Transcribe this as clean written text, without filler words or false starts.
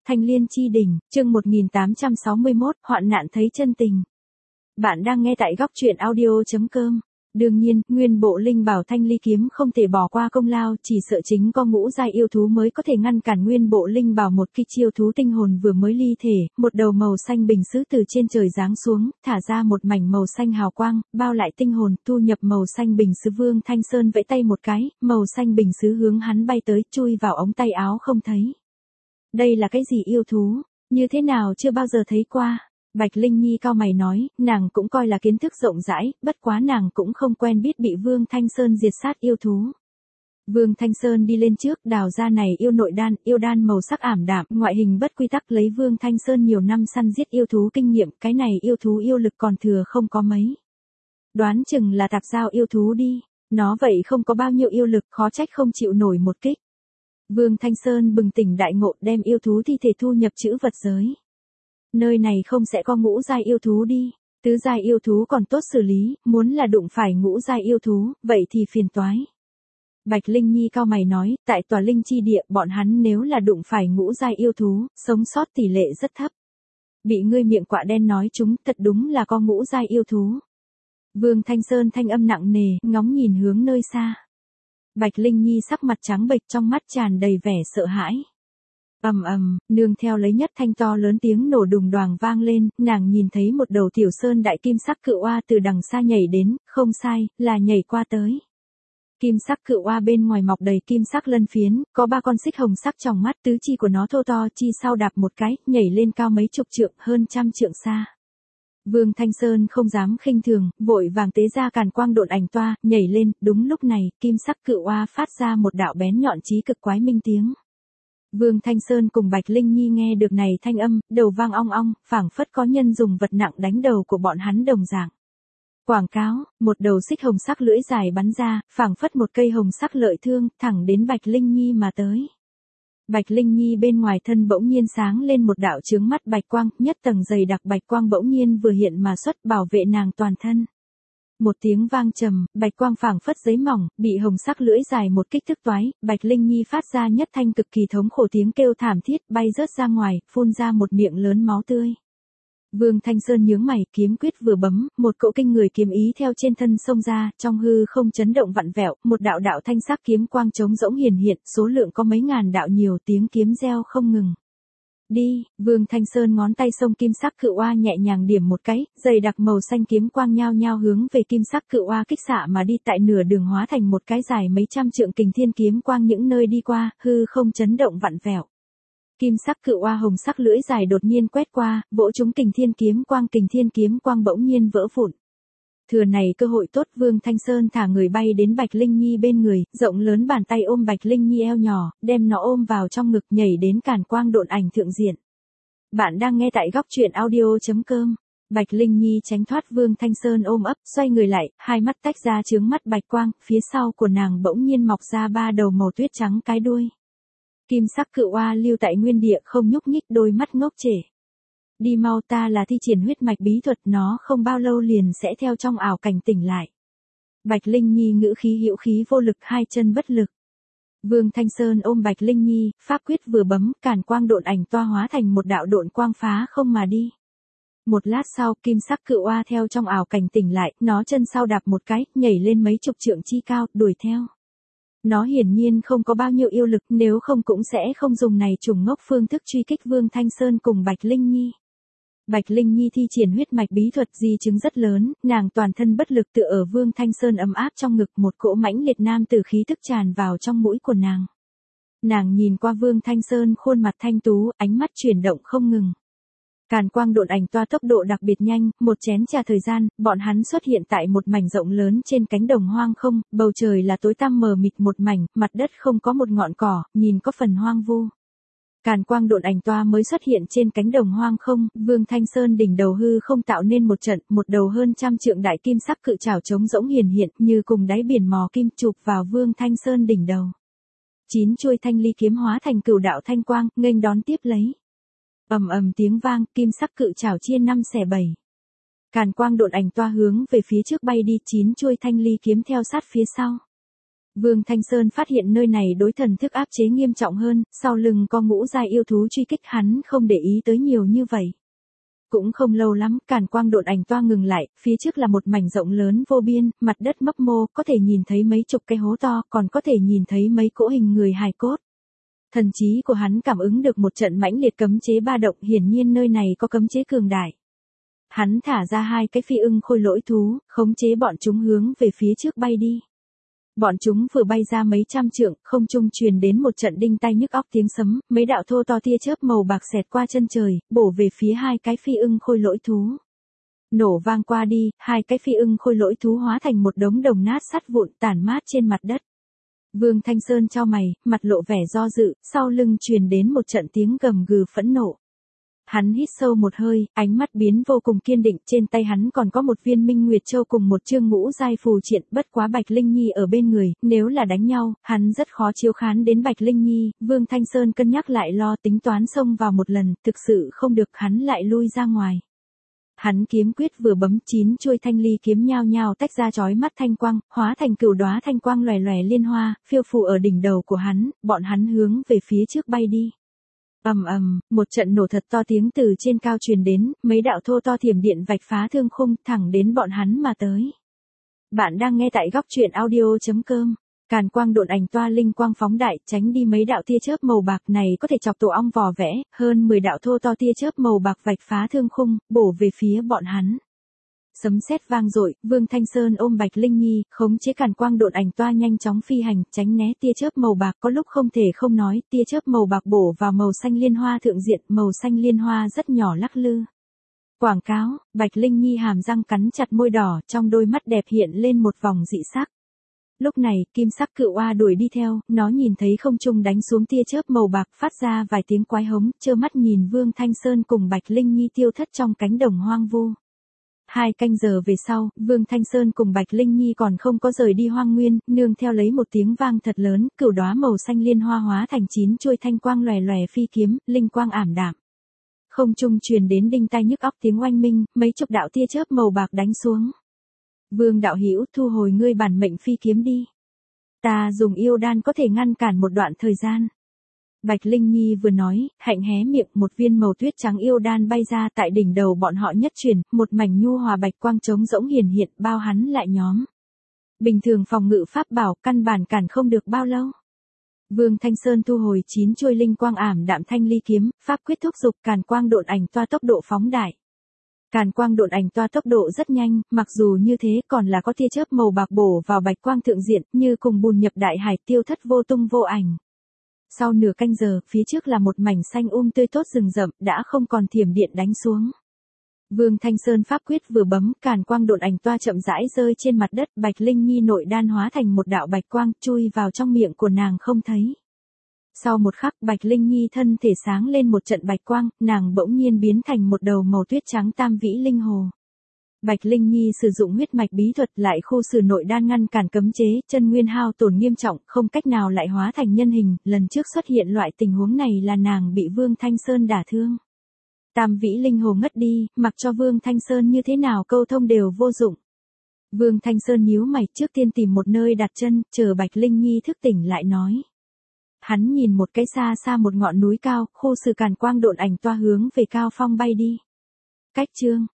Thanh Liên Chi Đỉnh, chương 1861, hoạn nạn thấy chân tình. Bạn đang nghe tại góc truyện audio.com. Đương nhiên, nguyên bộ linh bảo Thanh Ly kiếm không thể bỏ qua công lao, chỉ sợ chính có ngũ giai yêu thú mới có thể ngăn cản nguyên bộ linh bảo. Một kích chiêu thú tinh hồn vừa mới ly thể, một đầu màu xanh bình sứ từ trên trời giáng xuống, thả ra một mảnh màu xanh hào quang, bao lại tinh hồn, thu nhập màu xanh bình sứ. Vương Thanh Sơn vẫy tay một cái, màu xanh bình sứ hướng hắn bay tới, chui vào ống tay áo không thấy. Đây là cái gì yêu thú, như thế nào chưa bao giờ thấy qua. Bạch Linh Nhi cau mày nói, nàng cũng coi là kiến thức rộng rãi, bất quá nàng cũng không quen biết bị Vương Thanh Sơn diệt sát yêu thú. Vương Thanh Sơn đi lên trước, đào ra này yêu đan màu sắc ảm đạm, ngoại hình bất quy tắc, lấy Vương Thanh Sơn nhiều năm săn giết yêu thú kinh nghiệm, cái này yêu thú yêu lực còn thừa không có mấy. Đoán chừng là tạp giao yêu thú đi, nó vậy không có bao nhiêu yêu lực, khó trách không chịu nổi một kích. Vương Thanh Sơn bừng tỉnh đại ngộ, đem yêu thú thi thể thu nhập trữ vật giới. Nơi này không sẽ có ngũ giai yêu thú đi, tứ giai yêu thú còn tốt xử lý, muốn là đụng phải ngũ giai yêu thú, vậy thì phiền toái. Bạch Linh Nhi cau mày nói, tại tòa linh chi địa, bọn hắn nếu là đụng phải ngũ giai yêu thú, sống sót tỷ lệ rất thấp. Bị ngươi miệng quạ đen nói chúng, thật đúng là có ngũ giai yêu thú. Vương Thanh Sơn thanh âm nặng nề, ngóng nhìn hướng nơi xa. Bạch Linh Nhi sắc mặt trắng bệch, trong mắt tràn đầy vẻ sợ hãi. Nương theo lấy nhất thanh to lớn tiếng nổ đùng đoàng vang lên, nàng nhìn thấy một đầu tiểu sơn đại kim sắc cự oa từ đằng xa nhảy đến, không sai, là nhảy qua tới. Kim sắc cự oa bên ngoài mọc đầy kim sắc lân phiến, có 3 con xích hồng sắc trong mắt, tứ chi của nó thô to, chi sau đạp một cái, nhảy lên cao mấy chục trượng, hơn trăm trượng xa. Vương Thanh Sơn không dám khinh thường, vội vàng tế ra càn quang độn ảnh toa, nhảy lên, đúng lúc này, kim sắc cự oa phát ra một đạo bén nhọn chí cực quái minh tiếng. Vương Thanh Sơn cùng Bạch Linh Nhi nghe được này thanh âm, đầu vang ong ong, phảng phất có nhân dùng vật nặng đánh đầu của bọn hắn đồng dạng. Quảng cáo, một đầu xích hồng sắc lưỡi dài bắn ra, phảng phất một cây hồng sắc lợi thương, thẳng đến Bạch Linh Nhi mà tới. Bạch Linh Nhi bên ngoài thân bỗng nhiên sáng lên một đạo chướng mắt bạch quang, nhất tầng dày đặc bạch quang bỗng nhiên vừa hiện mà xuất, bảo vệ nàng toàn thân. Một tiếng vang trầm, bạch quang phảng phất giấy mỏng, bị hồng sắc lưỡi dài một kích thức toái, Bạch Linh Nhi phát ra nhất thanh cực kỳ thống khổ tiếng kêu thảm thiết, bay rớt ra ngoài, phun ra một miệng lớn máu tươi. Vương Thanh Sơn nhướng mày, kiếm quyết vừa bấm, một cỗ kinh người kiếm ý theo trên thân xông ra, trong hư không chấn động vặn vẹo, một đạo đạo thanh sắc kiếm quang trống rỗng hiển hiện, số lượng có mấy ngàn đạo, nhiều tiếng kiếm reo không ngừng. Đi, Vương Thanh Sơn ngón tay xông kim sắc cự oa nhẹ nhàng điểm một cái, dày đặc màu xanh kiếm quang nhao nhao hướng về kim sắc cự oa kích xạ mà đi, tại nửa đường hóa thành một cái dài mấy trăm trượng kình thiên kiếm quang, những nơi đi qua, hư không chấn động vặn vẹo. Kim sắc cự oa hồng sắc lưỡi dài đột nhiên quét qua, vỗ trúng kình thiên kiếm quang bỗng nhiên vỡ vụn. Thừa này cơ hội tốt, Vương Thanh Sơn thả người bay đến Bạch Linh Nhi bên người, rộng lớn bàn tay ôm Bạch Linh Nhi eo nhỏ, đem nó ôm vào trong ngực, nhảy đến càn quang độn ảnh thượng diện. Bạn đang nghe tại góc truyện audio.com. Bạch Linh Nhi tránh thoát Vương Thanh Sơn ôm ấp, xoay người lại, hai mắt tách ra chướng mắt bạch quang, phía sau của nàng bỗng nhiên mọc ra 3 đầu màu tuyết trắng cái đuôi. Kim sắc cự oa lưu tại nguyên địa không nhúc nhích, đôi mắt ngốc trệ. Đi mau, ta là thi triển huyết mạch bí thuật, nó không bao lâu liền sẽ theo trong ảo cảnh tỉnh lại. Bạch Linh Nhi ngữ khí hữu khí vô lực, hai chân bất lực. Vương Thanh Sơn ôm Bạch Linh Nhi, pháp quyết vừa bấm, càn quang độn ảnh toa hóa thành một đạo độn quang phá không mà đi. Một lát sau, kim sắc cự oa theo trong ảo cảnh tỉnh lại, nó chân sau đạp một cái, nhảy lên mấy chục trượng chi cao, đuổi theo. Nó hiển nhiên không có bao nhiêu yêu lực, nếu không cũng sẽ không dùng này trùng ngốc phương thức truy kích Vương Thanh Sơn cùng Bạch Linh Nhi. Bạch Linh Nhi thi triển huyết mạch bí thuật, di chứng rất lớn, nàng toàn thân bất lực tựa ở Vương Thanh Sơn ấm áp trong ngực, một cỗ mãnh liệt nam tử khí tức tràn vào trong mũi của nàng. Nàng nhìn qua Vương Thanh Sơn khuôn mặt thanh tú, ánh mắt chuyển động không ngừng. Càn quang độn ảnh toa tốc độ đặc biệt nhanh, một chén trà thời gian, bọn hắn xuất hiện tại một mảnh rộng lớn trên cánh đồng hoang không, bầu trời là tối tăm mờ mịt một mảnh, mặt đất không có một ngọn cỏ, nhìn có phần hoang vu. Càn quang độn ảnh toa mới xuất hiện trên cánh đồng hoang không, Vương Thanh Sơn đỉnh đầu hư không tạo nên một trận, một đầu hơn trăm trượng đại kim sắc cự trảo trống rỗng hiển hiện, như cùng đáy biển mò kim, chụp vào Vương Thanh Sơn đỉnh đầu. 9 chuôi thanh ly kiếm hóa thành cửu đạo thanh quang, nghênh đón tiếp lấy. Tiếng vang, kim sắc cự trảo chia 5 xẻ 7. Càn quang độn ảnh toa hướng về phía trước bay đi, 9 chuôi thanh ly kiếm theo sát phía sau. Vương Thanh Sơn phát hiện nơi này đối thần thức áp chế nghiêm trọng hơn, sau lưng có ngũ giai yêu thú truy kích hắn không để ý tới nhiều như vậy. Cũng không lâu lắm, càn quang độn ảnh toa ngừng lại, phía trước là một mảnh rộng lớn vô biên, mặt đất mấp mô, có thể nhìn thấy mấy chục cái hố to, còn có thể nhìn thấy mấy cỗ hình người hài cốt. Thần trí của hắn cảm ứng được một trận mãnh liệt cấm chế ba động, hiển nhiên nơi này có cấm chế cường đại. Hắn thả ra 2 cái phi ưng khôi lỗi thú, khống chế bọn chúng hướng về phía trước bay đi. Bọn chúng vừa bay ra mấy trăm trượng, không trung truyền đến một trận đinh tai nhức óc tiếng sấm, mấy đạo thô to tia chớp màu bạc xẹt qua chân trời, bổ về phía 2 cái phi ưng khôi lỗi thú. Nổ vang qua đi, 2 cái phi ưng khôi lỗi thú hóa thành một đống đồng nát sắt vụn tản mát trên mặt đất. Vương Thanh Sơn chau mày, mặt lộ vẻ do dự, sau lưng truyền đến một trận tiếng gầm gừ phẫn nộ. Hắn hít sâu một hơi, ánh mắt biến vô cùng kiên định, trên tay hắn còn có một viên Minh Nguyệt Châu cùng một chương ngũ giai phù triện, bất quá Bạch Linh Nhi ở bên người, nếu là đánh nhau, hắn rất khó chiếu khán đến Bạch Linh Nhi, Vương Thanh Sơn cân nhắc lại lo tính toán xông vào một lần, thực sự không được hắn lại lui ra ngoài. Hắn kiếm quyết vừa bấm 9 chuôi thanh ly kiếm nhao nhao tách ra chói mắt thanh quang, hóa thành cửu đóa thanh quang lòe lòe liên hoa, phiêu phù ở đỉnh đầu của hắn, bọn hắn hướng về phía trước bay đi. Ầm ầm, một trận nổ thật to tiếng từ trên cao truyền đến, mấy đạo thô to thiểm điện vạch phá thương khung thẳng đến bọn hắn mà tới. Bạn đang nghe tại góc truyện audio.com. Càn quang độn ảnh toa linh quang phóng đại, tránh đi mấy đạo tia chớp màu bạc này có thể chọc tổ ong vò vẽ, hơn 10 đạo thô to tia chớp màu bạc vạch phá thương khung, bổ về phía bọn hắn. Sấm sét vang dội, Vương Thanh Sơn ôm Bạch Linh Nhi, khống chế càn quang độn ảnh toa nhanh chóng phi hành, tránh né tia chớp màu bạc, có lúc không thể không nói, tia chớp màu bạc bổ vào màu xanh liên hoa thượng diện, màu xanh liên hoa rất nhỏ lắc lư. Quảng cáo, Bạch Linh Nhi hàm răng cắn chặt môi đỏ, trong đôi mắt đẹp hiện lên một vòng dị sắc. Lúc này, kim sắc cự oa đuổi đi theo, nó nhìn thấy không trung đánh xuống tia chớp màu bạc, phát ra vài tiếng quái hống, trơ mắt nhìn Vương Thanh Sơn cùng Bạch Linh Nhi tiêu thất trong cánh đồng hoang vu. 2 canh giờ về sau, Vương Thanh Sơn cùng Bạch Linh Nhi còn không có rời đi hoang nguyên, nương theo lấy một tiếng vang thật lớn, cửu đóa màu xanh liên hoa hóa thành 9 chuôi thanh quang lòe lòe phi kiếm, linh quang ảm đạm. Không trung truyền đến đinh tai nhức óc tiếng oanh minh, mấy chục đạo tia chớp màu bạc đánh xuống. Vương đạo hữu, thu hồi ngươi bản mệnh phi kiếm đi. Ta dùng yêu đan có thể ngăn cản một đoạn thời gian. Bạch Linh Nhi vừa nói, hạnh hé miệng, một viên màu tuyết trắng yêu đan bay ra, tại đỉnh đầu bọn họ nhất chuyển, một mảnh nhu hòa bạch quang trống rỗng hiển hiện, bao hắn lại nhóm. Bình thường phòng ngự pháp bảo, căn bản cản không được bao lâu. Vương Thanh Sơn thu hồi 9 chuôi linh quang ảm đạm thanh ly kiếm, pháp quyết thúc dục, càn quang độn ảnh toa tốc độ phóng đại. Càn quang độn ảnh toa tốc độ rất nhanh, mặc dù như thế còn là có tia chớp màu bạc bổ vào bạch quang thượng diện, như cùng bùn nhập đại hải, tiêu thất vô tung vô ảnh. Sau nửa canh giờ, phía trước là một mảnh xanh tươi tốt rừng rậm, đã không còn thiểm điện đánh xuống. Vương Thanh Sơn pháp quyết vừa bấm, càn quang độn ảnh toa chậm rãi rơi trên mặt đất, Bạch Linh Nhi nội đan hóa thành một đạo bạch quang, chui vào trong miệng của nàng không thấy. Sau một khắc, Bạch Linh Nhi thân thể sáng lên một trận bạch quang, nàng bỗng nhiên biến thành một đầu màu tuyết trắng tam vĩ linh hồ. Bạch Linh Nhi sử dụng huyết mạch bí thuật lại khu xử nội đan ngăn cản cấm chế, chân nguyên hao tổn nghiêm trọng, không cách nào lại hóa thành nhân hình, lần trước xuất hiện loại tình huống này là nàng bị Vương Thanh Sơn đả thương. Tam vĩ linh hồ ngất đi, mặc cho Vương Thanh Sơn như thế nào câu thông đều vô dụng. Vương Thanh Sơn nhíu mày, trước tiên tìm một nơi đặt chân, chờ Bạch Linh Nhi thức tỉnh lại nói. Hắn nhìn một cái xa xa một ngọn núi cao, khu xử càn quang độn ảnh toa hướng về cao phong bay đi. Cách chương